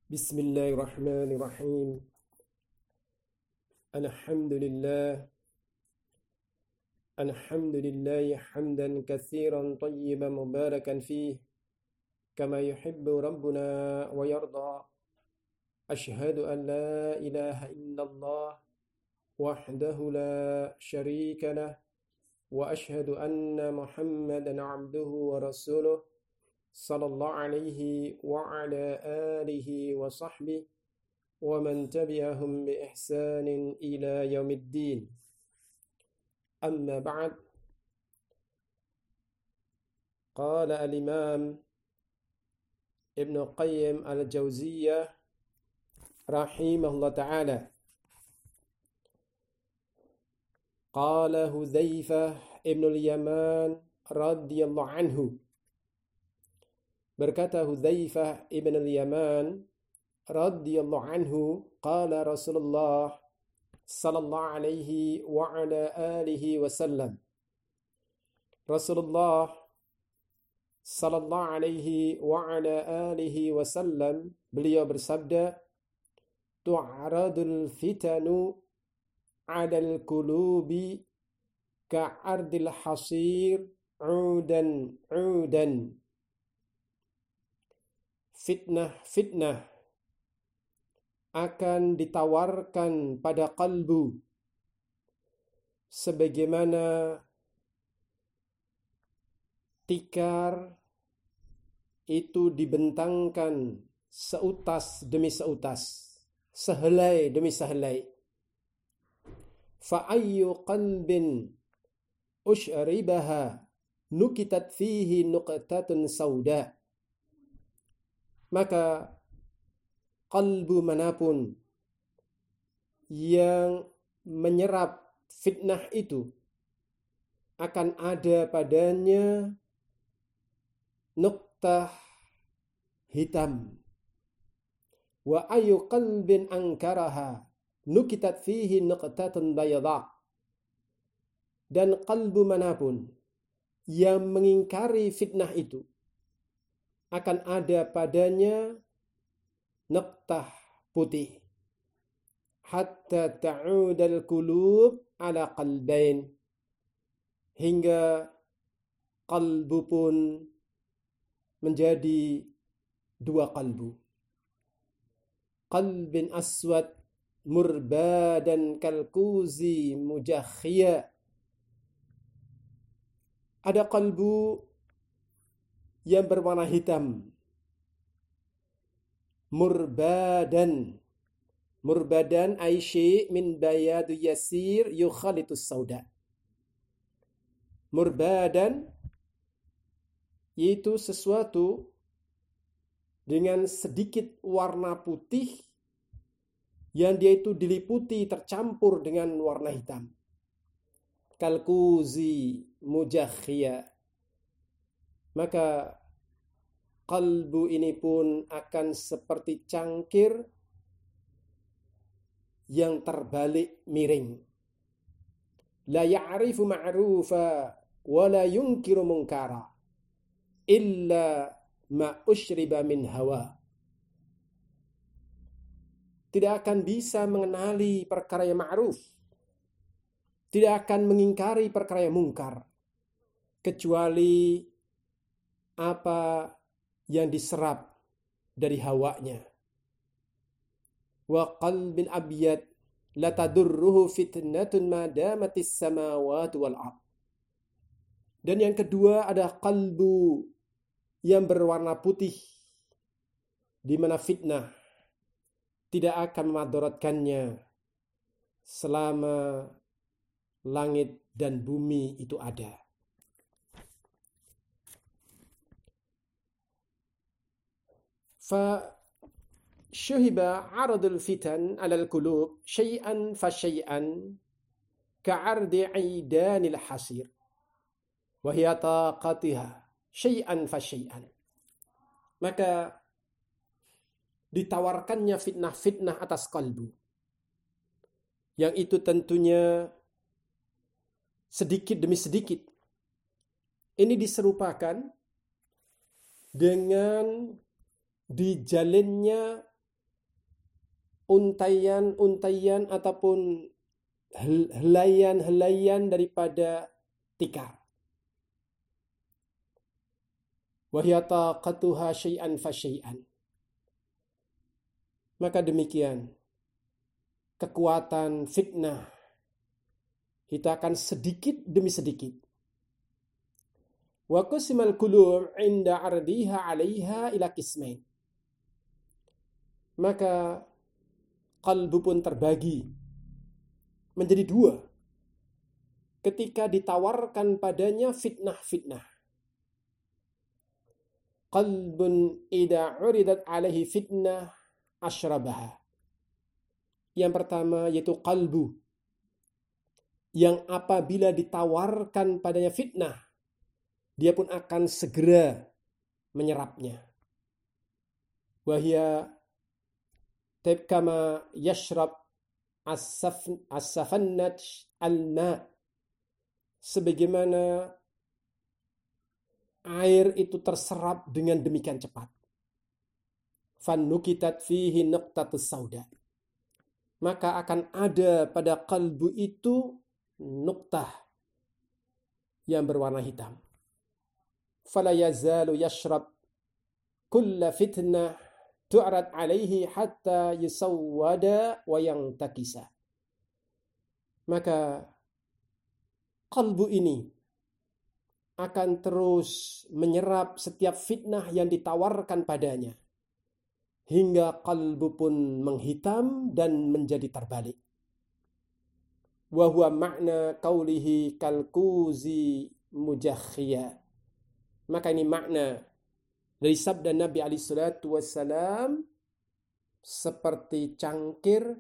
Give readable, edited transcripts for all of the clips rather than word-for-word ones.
Bismillahirrahmanirrahim. Alhamdulillah. Alhamdulillah hamdan katsiran tayyiban mubarakan fih kama yuhibbu rabbuna wa yarda. Ashhadu an la ilaha illallah wahdahu la syarika lah wa ashhadu anna Muhammadan abduhu wa rasuluh sallallahu alaihi wa ala alihi wa sahbihi wa man tabi'ahum bi ihsanin ila yaumiddin. Amma ba'd. Qala al-Imam Ibn Qayyim al-Jauziyah rahimahullah ta'ala. Qala Hudzaifah ibn al-Yaman radhiyallahu anhu. Berkata Hudzaifah ibn al-Yaman radhiyallahu anhu, qala Rasulullah sallallahu alaihi wa ala alihi wasallam. Rasulullah sallallahu alaihi wa ala alihi wasallam beliau bersabda, tu'radul fitanu 'alal qulubi ka'ardil hasir 'udan 'udan. Fitnah akan ditawarkan pada kalbu sebagaimana tikar itu dibentangkan seutas demi seutas, sehelai demi sehelai. Fa ayyu qalbin ushribaha nukitat fihi nuqtatun sauda. Maka kalbu manapun yang menyerap fitnah itu akan ada padanya nuktah hitam. Wa ayu qalbin ankaraha nukitat fihi nuqtatun bayadha. Dan kalbu manapun yang mengingkari fitnah itu akan ada padanya nuktah putih. Hatta ta'udal qulub ala qalbain. Hingga kalbu pun menjadi dua kalbu. Qalbin aswad murbadan kalkuzi mujakhia. Ada kalbu yang berwarna hitam. Murbadan aisyai min bayadu yasir yukhalitus sauda. Murbadan yaitu sesuatu dengan sedikit warna putih yang dia itu diliputi tercampur dengan warna hitam. Kalkuzi mujakhia. Maka kalbu ini pun akan seperti cangkir yang terbalik miring. La ya'rifu ma'rufa wa la yunkiru munkara illa ma ushriba min hawa. Tidak akan bisa mengenali perkara yang ma'ruf, tidak akan mengingkari perkara yang mungkar, kecuali apa yang diserap dari hawanya. Wa qalbin abyad la tadurruhu fitnatun ma damatis samawati wal ard. Dan yang kedua ada kalbu yang berwarna putih, di mana fitnah tidak akan memadaratkannya selama langit dan bumi itu ada. فشهب عرض الفتن على القلوب شيئا فشيئا كعرض عيدان الحصير وهي طاقتها شيئا فشيئا. Maka ditawarkannya fitnah-fitnah atas kalbu, yang itu tentunya sedikit demi sedikit. Ini diserupakan dengan dijalinnya untaian ataupun helaian daripada tikar. Wa hiya taqatuha syai'an fa syai'an. Maka demikian kekuatan fitnah itu akan sedikit demi sedikit. Wa qasimal qulub 'inda 'ardiha 'alaiha ila qismain. Maka qalbu pun terbagi menjadi dua ketika ditawarkan padanya fitnah-fitnah. Qalbun idza 'uridat 'alaihi fitnah asyrabaha. Yang pertama yaitu qalbu yang apabila ditawarkan padanya fitnah, dia pun akan segera menyerapnya. Wahia kama yashrab as-safannat al-ma, sebagaimana air itu terserap dengan demikian cepat. Fannukitat fihi nuqtatus sauda. Maka akan ada pada kalbu itu nuktah yang berwarna hitam. Fala yazalu yashrab kulla fitnah tu'rad alaihi hatta yusawwada wa yantakisa. Maka kalbu ini akan terus menyerap setiap fitnah yang ditawarkan padanya hingga kalbu pun menghitam dan menjadi terbalik. Wa huwa makna qaulihi kalkuzi mujakhiyya. Maka ini makna dari sabda Nabi alaihi salatu wassalam seperti cangkir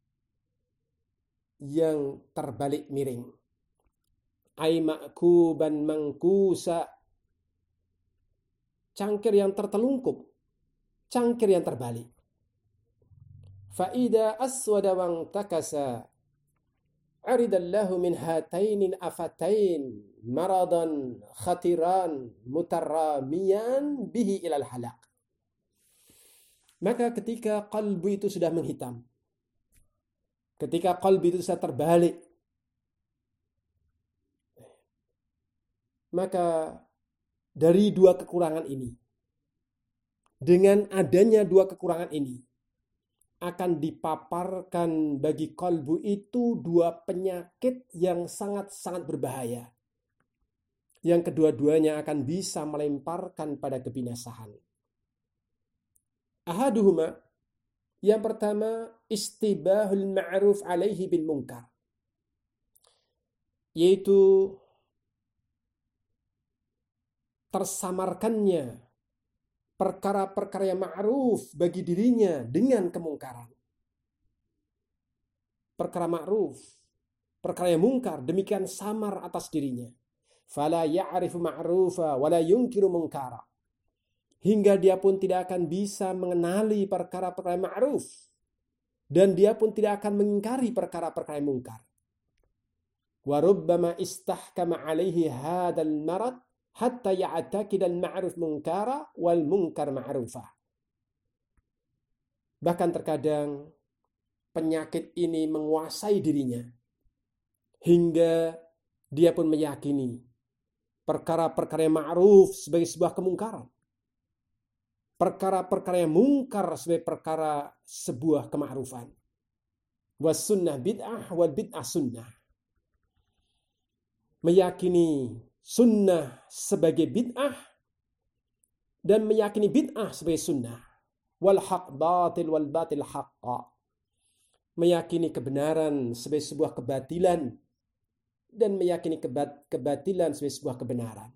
yang terbalik miring. Ai ma'kuban mangkusa. Cangkir yang tertelungkup, cangkir yang terbalik. Fa'ida aswada wang takasa aridallahu min hatainin afatain maradan khatiran mutarramiyan bihi ilal halak. Maka ketika qalbu itu sudah menghitam, ketika qalbu itu sudah terbalik, maka dari dua kekurangan ini, dengan adanya dua kekurangan ini, akan dipaparkan bagi kalbu itu dua penyakit yang sangat-sangat berbahaya. Yang kedua-duanya akan bisa melemparkan pada kebinasaan. Ahaduhuma, yang pertama, istibahul ma'ruf alaihi bil munkar. Yaitu tersamarkannya perkara-perkara yang ma'ruf bagi dirinya dengan kemungkaran. Perkara ma'ruf, perkara yang mungkar, demikian samar atas dirinya. Fala ya'rifu ma'rufa wala yunkiru munkara. Hingga dia pun tidak akan bisa mengenali perkara-perkara ma'ruf. Dan dia pun tidak akan mengingkari perkara-perkara yang mungkar. Wa rubbama istahkama alaihi hadal marad hatta ya'takid al-ma'ruf munkara wal munkar ma'rufa. Bahkan terkadang penyakit ini menguasai dirinya hingga dia pun meyakini perkara-perkara yang ma'ruf sebagai sebuah kemungkaran, perkara-perkara yang mungkar sebagai perkara sebuah kema'rufan. Was sunnah bid'ah wal bid'ah sunnah. Meyakini sunnah sebagai bid'ah dan meyakini bid'ah sebagai sunnah. Wal haq batil wal batil haqqa. Meyakini kebenaran sebagai sebuah kebatilan dan meyakini kebatilan sebagai sebuah kebenaran.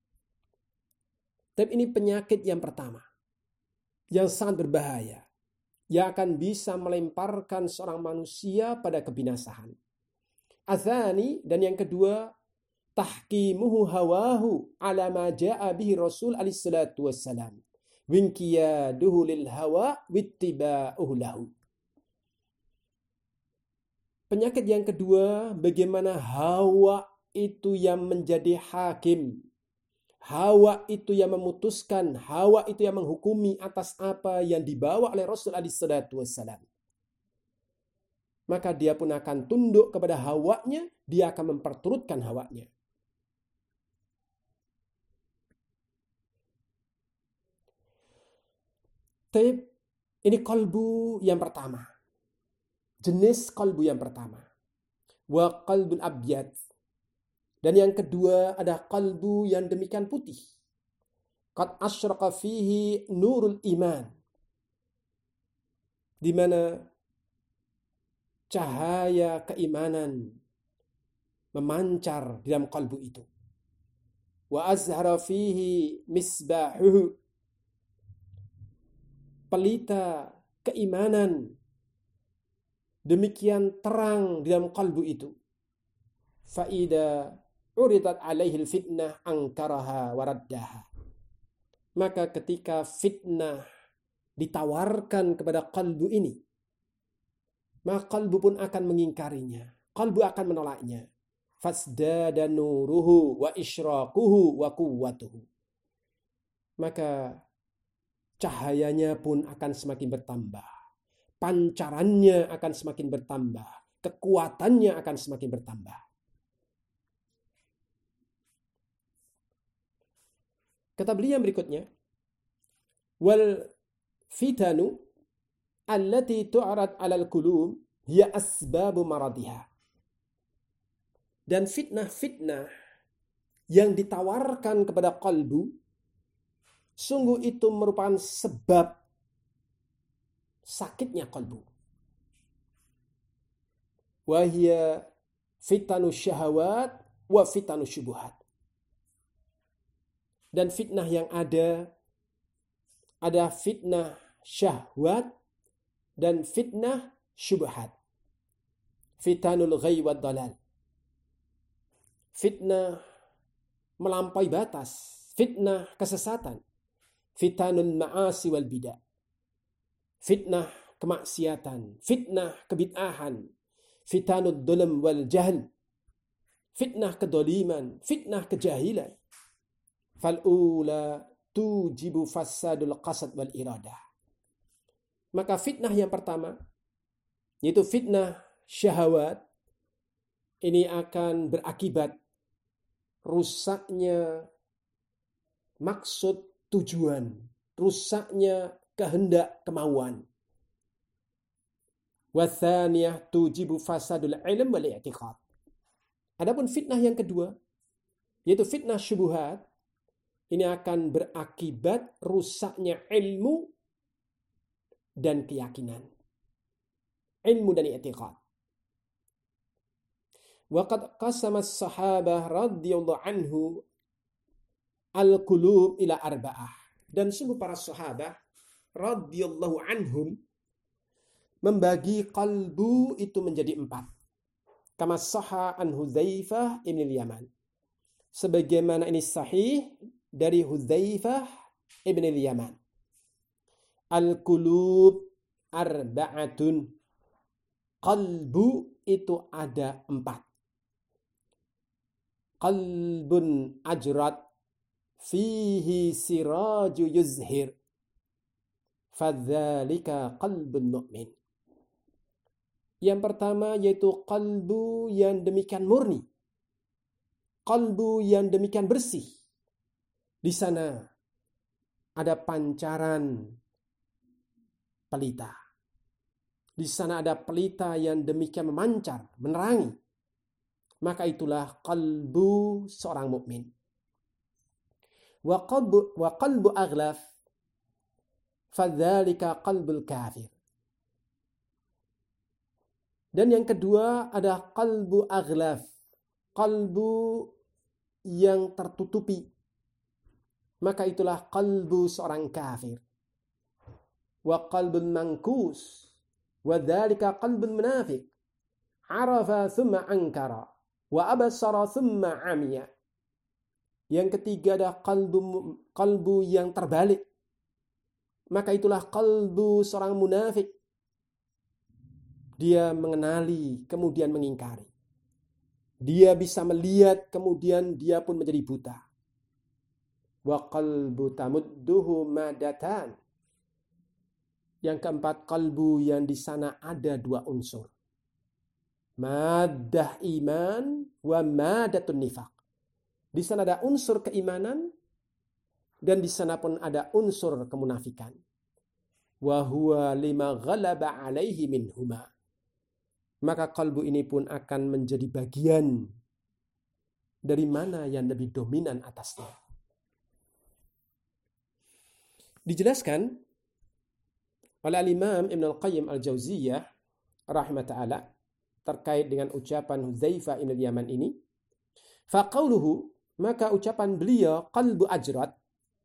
Tapi ini penyakit yang pertama yang sangat berbahaya, yang akan bisa melemparkan seorang manusia pada kebinasaan. Atsani, dan yang kedua, tahkimuhu hawahu ala ma jaa bihi Rasul alaihi salatu wassalam. Winqiyaduhu lil hawa wittiba'uhu lahu. Penyakit yang kedua, bagaimana hawa itu yang menjadi hakim. Hawa itu yang memutuskan, hawa itu yang menghukumi atas apa yang dibawa oleh Rasul alaihi salatu wassalam. maka dia pun akan tunduk kepada hawanya, dia akan memperturutkan hawanya. Ini qalbu yang pertama. Jenis qalbu yang pertama. Wa qalbun abyad. Dan yang kedua ada qalbu yang demikian putih. Qad asyraqa fihi nurul iman. Di mana cahaya keimanan memancar di dalam qalbu itu. Wa azhara fihi misbahuhu. Pelita keimanan demikian terang di dalam qalbu itu. Faida uridat alaihi fitnah angkaraha waraddaha. Maka ketika fitnah ditawarkan kepada qalbu ini, maka qalbu pun akan mengingkarinya. Qalbu akan menolaknya. Fasdada nuruhu wa isyraquhu wa quwwatuhu. Maka cahayanya pun akan semakin bertambah. Pancarannya akan semakin bertambah. Kekuatannya akan semakin bertambah. Kata beliau yang berikutnya, wal fitanu allati tu'rad 'alal qulub hiya asbabu maradiha. Dan fitnah-fitnah yang ditawarkan kepada qalbu, sungguh itu merupakan sebab sakitnya qalbu. Wa hiya fitanu syahawat wa fitanu syubuhat. Dan fitnah yang ada fitnah syahwat dan fitnah syubhat. Fitanul ghai wad dalal. Fitnah melampaui batas, fitnah kesesatan. Fitanul ma'asi wal bidah. Fitnah kemaksiatan, fitnah kebid'ahan. Fitanul dhulm wal jahl. Fitnah kedoliman, fitnah kejahilan. Fal'ula tujibu fasadul qasad wal iradah. Maka fitnah yang pertama, yaitu fitnah syahwat, ini akan berakibat rusaknya maksud tujuan, rusaknya kehendak kemauan. Wathaniyah tujibu fasadul ilm wal i'tiqad. Adapun fitnah yang kedua, yaitu fitnah syubhat, ini akan berakibat rusaknya ilmu dan keyakinan. Ilmu dan i'tiqad. Wa qad qasama as-sahabah radhiyallahu anhu al-qulub ila arba'ah. Dan sungguh para sahabat radhiyallahu anhum membagi qalbu itu menjadi 4. Kama sahha an Hudzaifah ibn al-Yaman. Sebagaimana ini sahih dari Hudzaifah ibn al-Yaman. Al-qulub arba'atun. Qalbu itu ada 4. Qalbun ajrat fihi siraju yuzhir. Fadzalika qalbun mu'min. Yang pertama yaitu qalbu yang demikian murni. Qalbu yang demikian bersih. Di sana ada pancaran pelita. Di sana ada pelita yang demikian memancar, menerangi. Maka itulah qalbu seorang mukmin. Wa qalbu aghlaf fadzalika qalbul kafir. Dan yang kedua ada qalbu aghlaf, qalbu yang tertutupi. Maka itulah qalbu seorang kafir. Wa qalbun mankus, wa dzalika qalbun munafiq. Arafa thumma ankara, wa absara thumma amiya. Yang ketiga ada qalbu yang terbalik. Maka itulah qalbu seorang munafik. Dia mengenali, kemudian mengingkari. Dia bisa melihat, kemudian dia pun menjadi buta. Wa qalbu tamudduhu madatan. Yang keempat, qalbu yang di sana ada 2 unsur. Maddah iman wa madatun nifaq. Di sana ada unsur keimanan dan di sana pun ada unsur kemunafikan. Wa huwa lima ghalaba alaihi minhuma. Maka kalbu ini pun akan menjadi bagian dari mana yang lebih dominan atasnya. Dijelaskan oleh Imam Ibn Al-Qayyim Al-Jauziyah rahimah ta'ala terkait dengan ucapan Hudzaifah ibn Yaman ini. Faqauluhu, maka ucapan beliau qalbu ajrad,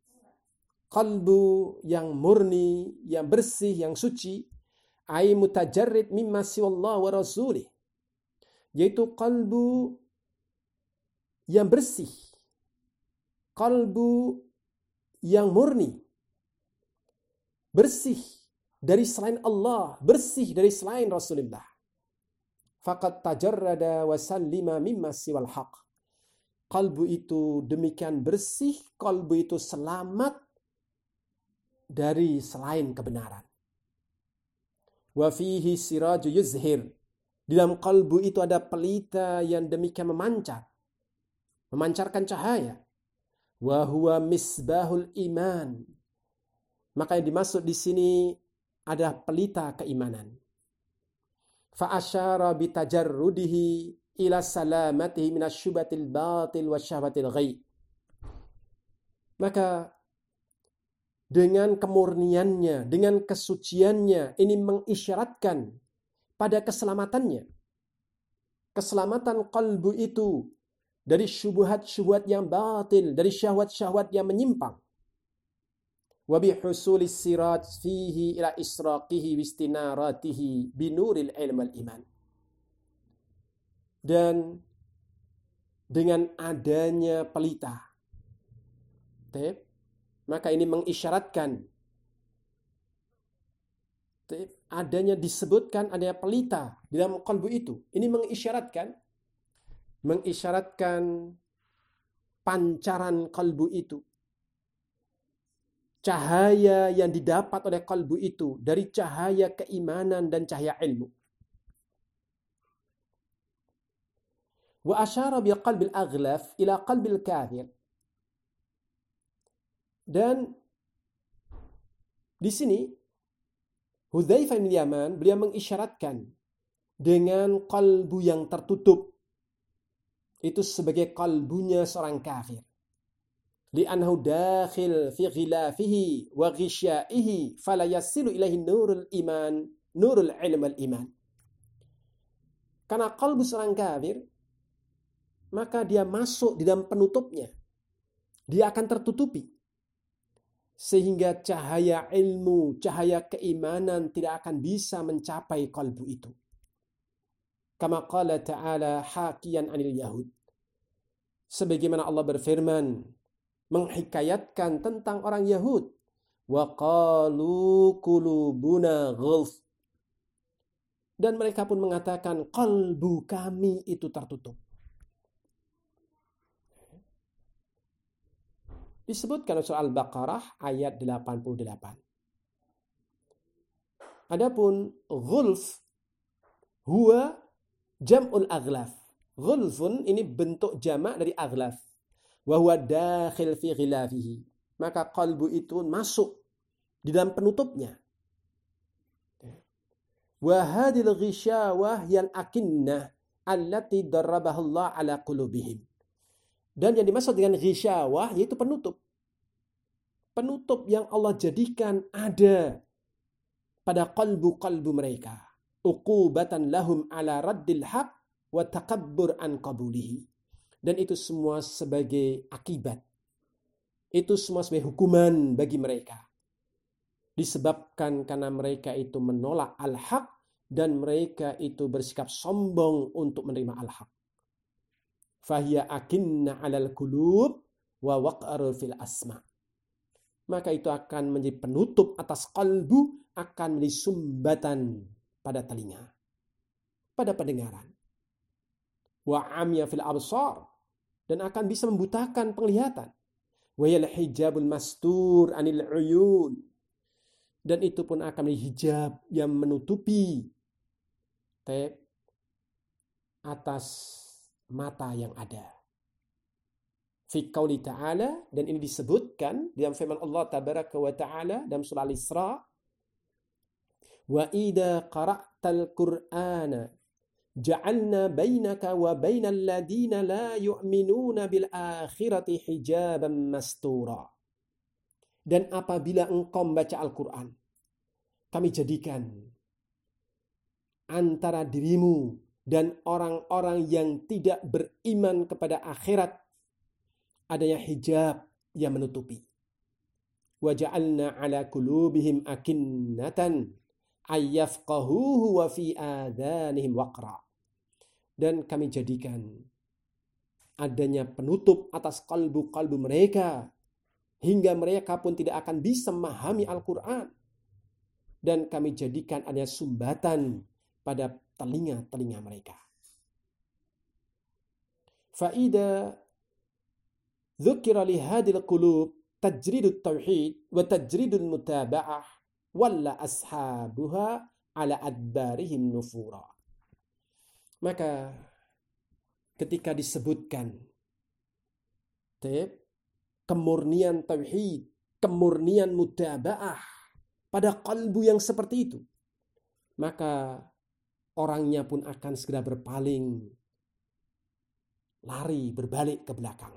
kalbu yang murni, yang bersih, yang suci, ay mutajarrid mimma siwallah wa rasulih, yaitu kalbu yang bersih, kalbu yang murni, bersih dari selain Allah, bersih dari selain Rasulullah. Faqad tajarrada wa sallima mimma siwal haq. Kalbu itu demikian bersih, kalbu itu selamat dari selain kebenaran. Wa fihi siraju yuzhir. Di dalam kalbu itu ada pelita yang demikian memancarkan cahaya. Wa huwa misbahul iman. Maka yang dimaksud di sini ada pelita keimanan. Fa asyara bi tajarrudihi ila salamatihi minasyubatil batil wasyahwatil ghaib. Maka dengan kemurniannya, dengan kesuciannya, ini mengisyaratkan pada keselamatannya. Keselamatan kalbu itu dari syubhat-syubhat yang batil, dari syahwat-syahwat yang menyimpang. Wa bihusulis sirat fihi ila israqihi wistinaratihi binuril ilm wal iman. Dan dengan adanya pelita, maka ini mengisyaratkan adanya disebutkan adanya pelita di dalam kalbu itu. Ini mengisyaratkan pancaran kalbu itu. Cahaya yang didapat oleh kalbu itu dari cahaya keimanan dan cahaya ilmu. Wa asyara bi qalbil aghlaf ila qalbil kafir. Dan di sini Hudzaifah bin Yaman beliau mengisyaratkan dengan kalbu yang tertutup itu sebagai kalbunya seorang kafir. Li'annahu dakhil fi ghilafihi wa ghisyaihi fala yasilu ilaihi nurul iman, nurul ilm wal iman. Karena kalbu seorang kafir, maka dia masuk di dalam penutupnya. Dia akan tertutupi. Sehingga cahaya ilmu, cahaya keimanan tidak akan bisa mencapai kalbu itu. Kama qala ta'ala hakiyan anil yahud. Sebagaimana Allah berfirman, menghikayatkan tentang orang Yahud. Wa qalu qulubuna ghulf. Dan mereka pun mengatakan kalbu kami itu tertutup. Disebutkan surah Al-Baqarah ayat 88. Adapun ghulf huwa jam'ul aghlaf. Ghulfun ini bentuk jamak dari aghlaf. Wa huwa dakhil fi ghilafihi. Maka kalbu itu masuk di dalam penutupnya. Wa hadhil ghisyawah yang akinnah allati darrabahu Allah ala qulubihim. Dan yang dimaksud dengan ghisyawah yaitu penutup. Penutup yang Allah jadikan ada pada kalbu-kalbu mereka. Uqubatan lahum ala raddil haq wa takabbur an qabulihi. Dan itu semua sebagai akibat. Itu semua sebagai hukuman bagi mereka. Disebabkan karena mereka itu menolak al-haq dan mereka itu bersikap sombong untuk menerima al-haq. Fahiya akinna 'alal qulub wa waqaru fil asma. Maka itu akan menjadi penutup atas kalbu, akan menjadi sumbatan pada telinga, pada pendengaran. Wa amya fil absar, dan akan bisa membutakan penglihatan. Wa yal hijabul mastur anil uyun, dan itu pun akan menjadi hijab yang menutupi atas mata yang ada. Fi qauli ta'ala, dan ini disebutkan dalam firman Allah tabaraka wa ta'ala dalam surah Al-Isra, wa idza qara'tal qur'ana ja'alna bainaka wa bainal ladina la yu'minuna bil akhirati hijaban mastura. Dan apabila engkau membaca Al-Quran, kami jadikan antara dirimu dan orang-orang yang tidak beriman kepada akhirat adanya hijab yang menutupi. Wa ja'alna ala qulubihim akinnatan ayyafqahuhu wa fi adhanihim waqra. Dan kami jadikan adanya penutup atas kalbu-kalbu mereka hingga mereka pun tidak akan bisa memahami Al-Quran. Dan kami jadikan adanya sumbatan pada telinga-telinga mereka. Fa'ida dzukira li hadil qulub tajridut tauhid wa tajridul mutaba'ah walla ashabuha ala adbarihim nufura. Maka ketika disebutkan kemurnian tauhid, kemurnian mutaba'ah pada kalbu yang seperti itu, maka orangnya pun akan segera berpaling, lari, berbalik ke belakang.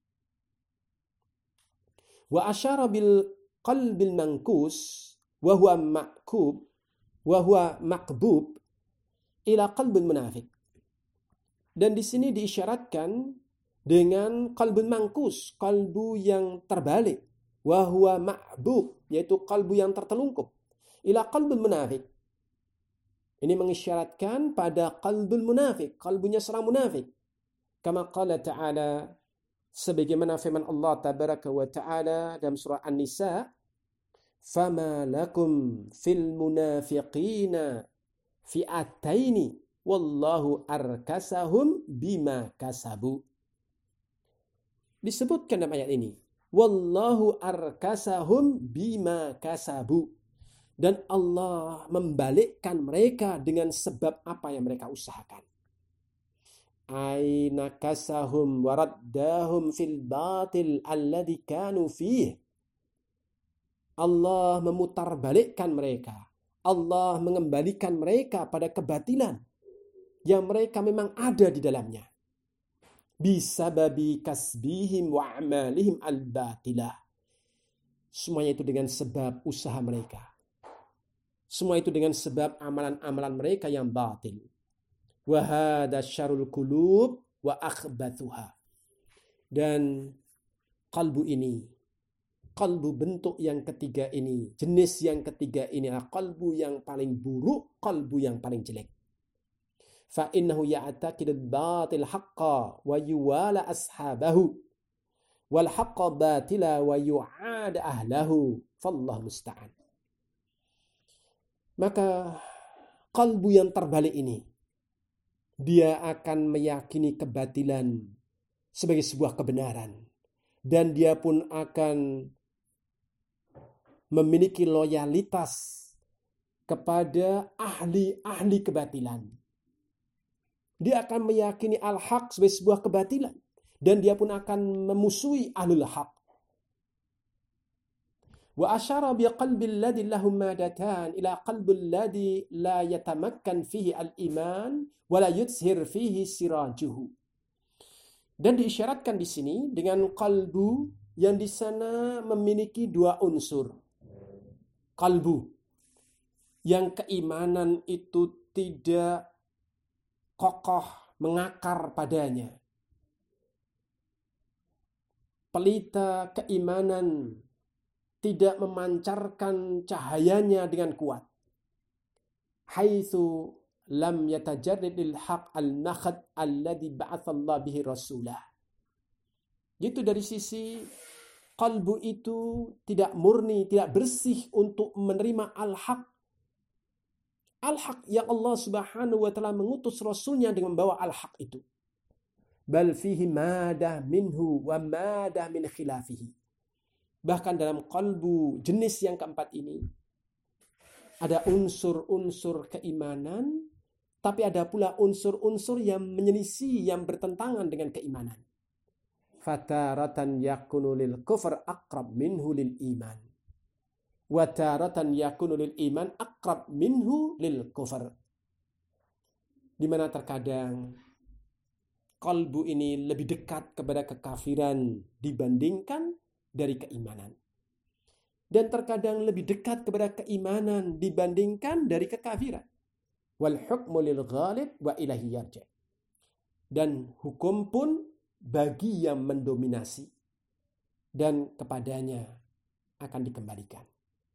Wa asyara bil qalbil mankus wa huwa ma'kub wa huwa maqbub ila qalbil munafik. Dan di sini diisyaratkan dengan qalbun mangkus, kalbu yang terbalik, wa huwa ma'bub, yaitu kalbu yang tertelungkup, ila qalbil munafik. Ini mengisyaratkan pada qalbul munafik, kalbunya seorang munafik. Kama qala ta'ala, sebagaimana firman Allah tabaraka wa ta'ala dalam surah An-Nisa, fama lakum fil munafiqina fi'ataini wallahu arkasahum bima kasabu. Disebutkan dalam ayat ini, wallahu arkasahum bima kasabu, dan Allah membalikkan mereka dengan sebab apa yang mereka usahakan. Aina kasahum waraddahum fil batil alladhi kanu fih. Allah memutarbalikkan mereka, Allah mengembalikan mereka pada kebatilan yang mereka memang ada di dalamnya. Bisababi kasbihim wa amalihim al-batilah. Semuanya itu dengan sebab usaha mereka. Semua itu dengan sebab amalan-amalan mereka yang batil. Wa hadha syarrul qulub wa akhbathuha. Dan kalbu ini, kalbu bentuk yang ketiga ini, jenis yang ketiga ini adalah kalbu yang paling buruk, kalbu yang paling jelek. Fa innahu ya'taqidul batil haqqa wa yuwala ashabahu wal haqqa batila wa yu'ad ahlahu fallahu musta'an. Maka kalbu yang terbalik ini, dia akan meyakini kebatilan sebagai sebuah kebenaran, dan dia pun akan memiliki loyalitas kepada ahli-ahli kebatilan. Dia akan meyakini al-haq sebagai sebuah kebatilan, dan dia pun akan memusuhi ahlul haq. Wa asyara bi qalbil ladzi lahum madatan ila qalbil ladzi la yatamakkan fihi al-iman wa la yushir fihi sirajuhu. Dan diisyaratkan di sini dengan kalbu yang di sana memiliki dua unsur. Kalbu yang keimanan itu tidak kokoh mengakar padanya. Pelita keimanan tidak memancarkan cahayanya dengan kuat. Haitsu lam yatajarridil haq al-nakhad alladhi ba'athallahu bihi rasulah. Itu dari sisi kalbu itu tidak murni, tidak bersih untuk menerima al-haq. Al-haq yang Allah subhanahu wa ta'ala mengutus Rasulnya dengan membawa al-haq itu. Bal fihi madah minhu wa madah min khilafihi. Bahkan dalam kalbu jenis yang keempat ini, ada unsur-unsur keimanan Tapi ada pula unsur-unsur yang menyelisih, yang bertentangan dengan keimanan. Fataratan yakunu lil kufr aqrab minhu lil iman. Wataratan yakunu lil iman aqrab minhu lil kufr. Di mana terkadang kalbu ini lebih dekat kepada kekafiran dibandingkan dari keimanan. Dan terkadang lebih dekat kepada keimanan dibandingkan dari kekafiran. Wal hukmu lil ghalib wa ilahi yarji'. Dan hukum pun bagi yang mendominasi dan kepadanya akan dikembalikan.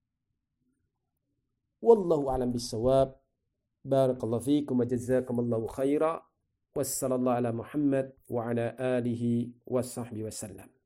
Wallahu a'lam bissawab. Barakallahu fiikum wa jazakumullahu khaira. Wassallallahu ala Muhammad wa ala alihi wa sahbihi wasallam.